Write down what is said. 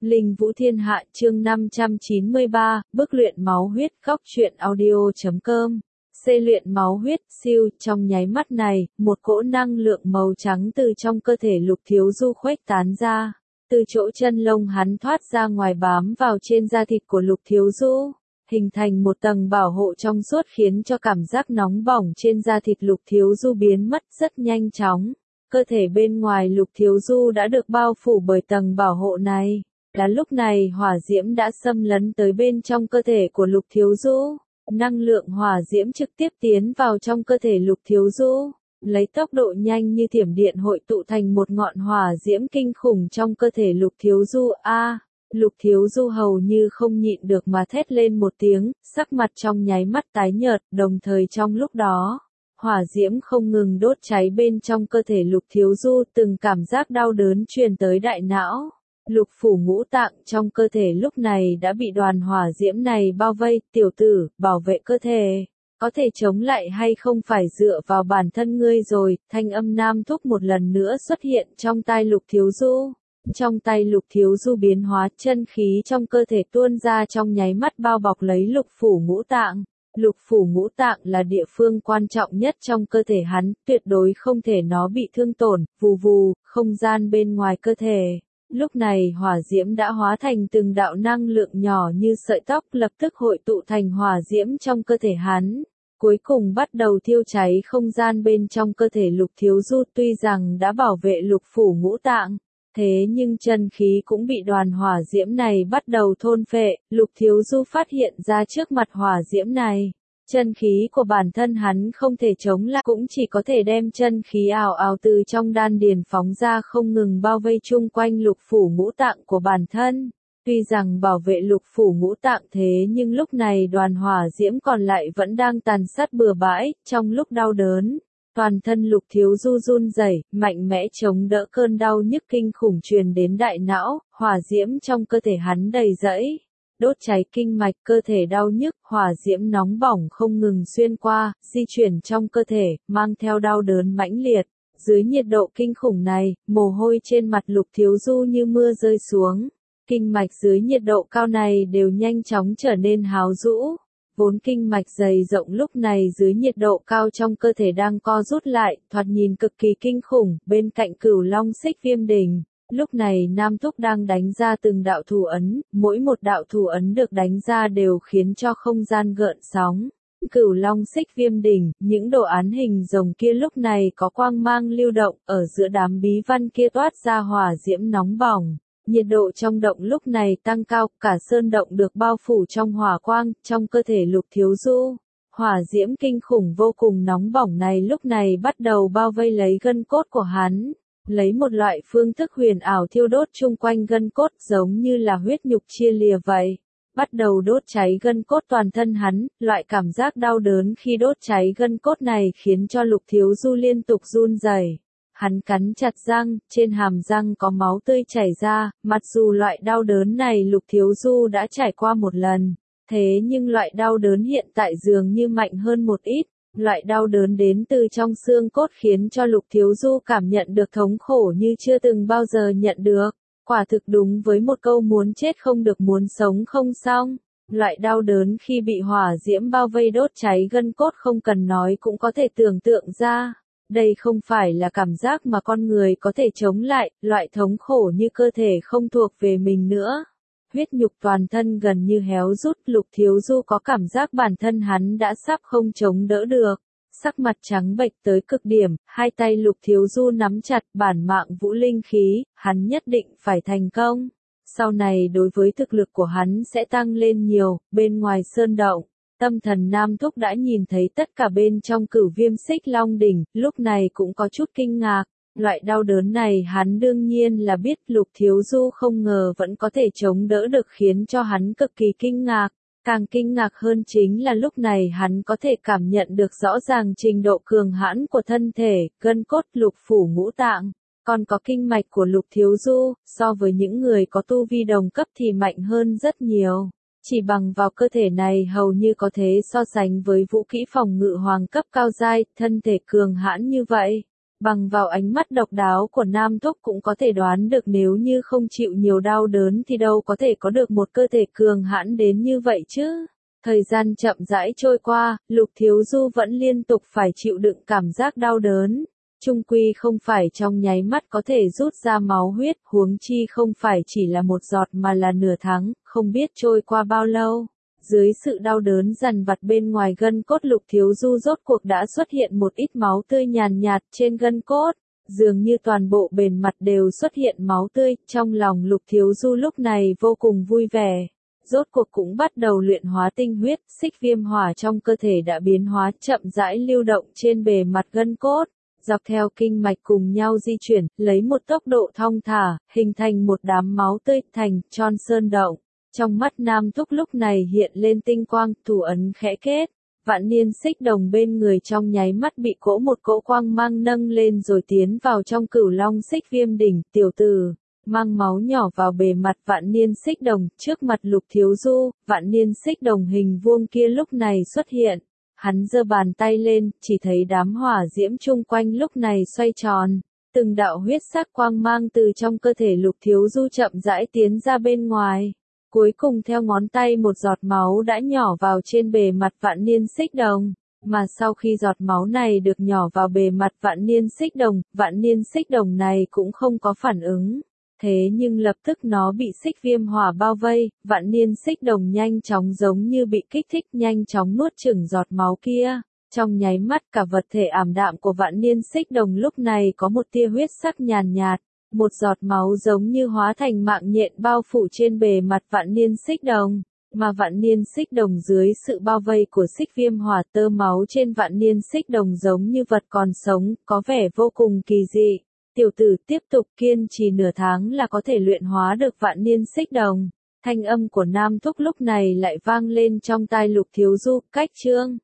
Linh Vũ Thiên Hạ chương 593, bức luyện máu huyết. Góc truyện audio.com. Luyện máu huyết, siêu, trong nháy mắt này, một cỗ năng lượng màu trắng từ trong cơ thể Lục Thiếu Du khuếch tán ra. Từ chỗ chân lông hắn thoát ra ngoài bám vào trên da thịt của Lục Thiếu Du, hình thành một tầng bảo hộ trong suốt khiến cho cảm giác nóng bỏng trên da thịt Lục Thiếu Du biến mất rất nhanh chóng. Cơ thể bên ngoài Lục Thiếu Du đã được bao phủ bởi tầng bảo hộ này. Đã lúc này hỏa diễm đã xâm lấn tới bên trong cơ thể của Lục Thiếu Du. Năng lượng hỏa diễm trực tiếp tiến vào trong cơ thể Lục Thiếu Du, lấy tốc độ nhanh như thiểm điện hội tụ thành một ngọn hỏa diễm kinh khủng trong cơ thể Lục Thiếu Du. Lục Thiếu Du hầu như không nhịn được mà thét lên một tiếng, sắc mặt trong nháy mắt tái nhợt, đồng thời trong lúc đó, hỏa diễm không ngừng đốt cháy bên trong cơ thể Lục Thiếu Du, từng cảm giác đau đớn truyền tới đại não. Lục phủ ngũ tạng trong cơ thể lúc này đã bị đoàn hỏa diễm này bao vây. Tiểu tử, bảo vệ cơ thể, có thể chống lại hay không phải dựa vào bản thân ngươi rồi. Thanh âm nam thúc một lần nữa xuất hiện trong tai Lục Thiếu Du. Trong tay Lục Thiếu Du biến hóa, chân khí trong cơ thể tuôn ra trong nháy mắt bao bọc lấy lục phủ ngũ tạng. Lục phủ ngũ tạng là địa phương quan trọng nhất trong cơ thể hắn, tuyệt đối không thể nó bị thương tổn. Vù vù, không gian bên ngoài cơ thể. Lúc này hỏa diễm đã hóa thành từng đạo năng lượng nhỏ như sợi tóc, lập tức hội tụ thành hỏa diễm trong cơ thể hắn. Cuối cùng bắt đầu thiêu cháy không gian bên trong cơ thể Lục Thiếu Du. Tuy rằng đã bảo vệ lục phủ ngũ tạng, thế nhưng chân khí cũng bị đoàn hỏa diễm này bắt đầu thôn phệ. Lục Thiếu Du phát hiện ra trước mặt hỏa diễm này, chân khí của bản thân hắn không thể chống lại, cũng chỉ có thể đem chân khí ào ào từ trong đan điền phóng ra, không ngừng bao vây chung quanh lục phủ ngũ tạng của bản thân. Tuy rằng bảo vệ lục phủ ngũ tạng thế nhưng lúc này đoàn hỏa diễm còn lại vẫn đang tàn sát bừa bãi. Trong lúc đau đớn, toàn thân Lục Thiếu Du run rẩy, mạnh mẽ chống đỡ cơn đau nhức kinh khủng truyền đến đại não. Hỏa diễm trong cơ thể hắn đầy rẫy, đốt cháy kinh mạch, cơ thể đau nhức, hỏa diễm nóng bỏng không ngừng xuyên qua, di chuyển trong cơ thể, mang theo đau đớn mãnh liệt. Dưới nhiệt độ kinh khủng này, mồ hôi trên mặt Lục Thiếu Du như mưa rơi xuống. Kinh mạch dưới nhiệt độ cao này đều nhanh chóng trở nên háo rũ. Vốn kinh mạch dày rộng lúc này dưới nhiệt độ cao trong cơ thể đang co rút lại, thoạt nhìn cực kỳ kinh khủng. Bên cạnh Cửu Long Xích Viêm Đỉnh, lúc này Nam Thúc đang đánh ra từng đạo thủ ấn, mỗi một đạo thủ ấn được đánh ra đều khiến cho không gian gợn sóng. Cửu Long Xích Viêm Đỉnh, những đồ án hình rồng kia lúc này có quang mang lưu động, ở giữa đám bí văn kia toát ra hỏa diễm nóng bỏng. Nhiệt độ trong động lúc này tăng cao, cả sơn động được bao phủ trong hỏa quang. Trong cơ thể Lục Thiếu Du, hỏa diễm kinh khủng vô cùng nóng bỏng này lúc này bắt đầu bao vây lấy gân cốt của hắn. Lấy một loại phương thức huyền ảo thiêu đốt chung quanh gân cốt, giống như là huyết nhục chia lìa vậy. Bắt đầu đốt cháy gân cốt toàn thân hắn. Loại cảm giác đau đớn khi đốt cháy gân cốt này khiến cho Lục Thiếu Du liên tục run rẩy. Hắn cắn chặt răng, trên hàm răng có máu tươi chảy ra. Mặc dù loại đau đớn này Lục Thiếu Du đã trải qua một lần, thế nhưng loại đau đớn hiện tại dường như mạnh hơn một ít. Loại đau đớn đến từ trong xương cốt khiến cho Lục Thiếu Du cảm nhận được thống khổ như chưa từng bao giờ nhận được. Quả thực đúng với một câu muốn chết không được muốn sống không xong. Loại đau đớn khi bị hỏa diễm bao vây đốt cháy gân cốt không cần nói cũng có thể tưởng tượng ra. Đây không phải là cảm giác mà con người có thể chống lại, loại thống khổ như cơ thể không thuộc về mình nữa. Huyết nhục toàn thân gần như héo rút, Lục Thiếu Du có cảm giác bản thân hắn đã sắp không chống đỡ được. Sắc mặt trắng bệch tới cực điểm, hai tay Lục Thiếu Du nắm chặt bản mạng vũ linh khí, hắn nhất định phải thành công. Sau này đối với thực lực của hắn sẽ tăng lên nhiều. Bên ngoài sơn động, tâm thần Nam Thúc đã nhìn thấy tất cả bên trong Cửu Viêm Xích Long Đỉnh, lúc này cũng có chút kinh ngạc. Loại đau đớn này hắn đương nhiên là biết. Lục Thiếu Du không ngờ vẫn có thể chống đỡ được khiến cho hắn cực kỳ kinh ngạc. Càng kinh ngạc hơn chính là lúc này hắn có thể cảm nhận được rõ ràng trình độ cường hãn của thân thể, gân cốt, lục phủ ngũ tạng. Còn có kinh mạch của Lục Thiếu Du, so với những người có tu vi đồng cấp thì mạnh hơn rất nhiều. Chỉ bằng vào cơ thể này hầu như có thể so sánh với vũ kỹ phòng ngự hoàng cấp cao giai, thân thể cường hãn như vậy. Bằng vào ánh mắt độc đáo của Nam Thúc cũng có thể đoán được nếu như không chịu nhiều đau đớn thì đâu có thể có được một cơ thể cường hãn đến như vậy chứ. Thời gian chậm rãi trôi qua, Lục Thiếu Du vẫn liên tục phải chịu đựng cảm giác đau đớn. Chung quy không phải trong nháy mắt có thể rút ra máu huyết, huống chi không phải chỉ là một giọt mà là nửa tháng, không biết trôi qua bao lâu. Dưới sự đau đớn dằn vặt bên ngoài gân cốt Lục Thiếu Du rốt cuộc đã xuất hiện một ít máu tươi nhàn nhạt trên gân cốt. Dường như toàn bộ bề mặt đều xuất hiện máu tươi, trong lòng Lục Thiếu Du lúc này vô cùng vui vẻ. Rốt cuộc cũng bắt đầu luyện hóa tinh huyết, xích viêm hỏa trong cơ thể đã biến hóa chậm rãi lưu động trên bề mặt gân cốt. Dọc theo kinh mạch cùng nhau di chuyển, lấy một tốc độ thong thả, hình thành một đám máu tươi thành tròn sơn động. Trong mắt Nam Thúc lúc này hiện lên tinh quang, thủ ấn khẽ kết. Vạn niên xích đồng bên người trong nháy mắt bị một cỗ quang mang nâng lên rồi tiến vào trong cửu long xích viêm đỉnh. Tiểu tử, mang máu nhỏ vào bề mặt vạn niên xích đồng, trước mặt Lục Thiếu Du, vạn niên xích đồng hình vuông kia lúc này xuất hiện. Hắn giơ bàn tay lên, chỉ thấy đám hỏa diễm chung quanh lúc này xoay tròn. Từng đạo huyết sắc quang mang từ trong cơ thể Lục Thiếu Du chậm rãi tiến ra bên ngoài. Cuối cùng theo ngón tay một giọt máu đã nhỏ vào trên bề mặt vạn niên xích đồng. Mà sau khi giọt máu này được nhỏ vào bề mặt vạn niên xích đồng này cũng không có phản ứng. Thế nhưng lập tức nó bị xích viêm hỏa bao vây, vạn niên xích đồng nhanh chóng giống như bị kích thích nhanh chóng nuốt chửng giọt máu kia. Trong nháy mắt cả vật thể ảm đạm của vạn niên xích đồng lúc này có một tia huyết sắc nhàn nhạt, một giọt máu giống như hóa thành mạng nhện bao phủ trên bề mặt vạn niên xích đồng. Mà vạn niên xích đồng dưới sự bao vây của xích viêm hỏa tơ máu trên vạn niên xích đồng giống như vật còn sống, có vẻ vô cùng kỳ dị. Tiểu tử tiếp tục kiên trì nửa tháng là có thể luyện hóa được vạn niên xích đồng. Thanh âm của Nam Thúc lúc này lại vang lên trong tai Lục Thiếu Du, cách chương.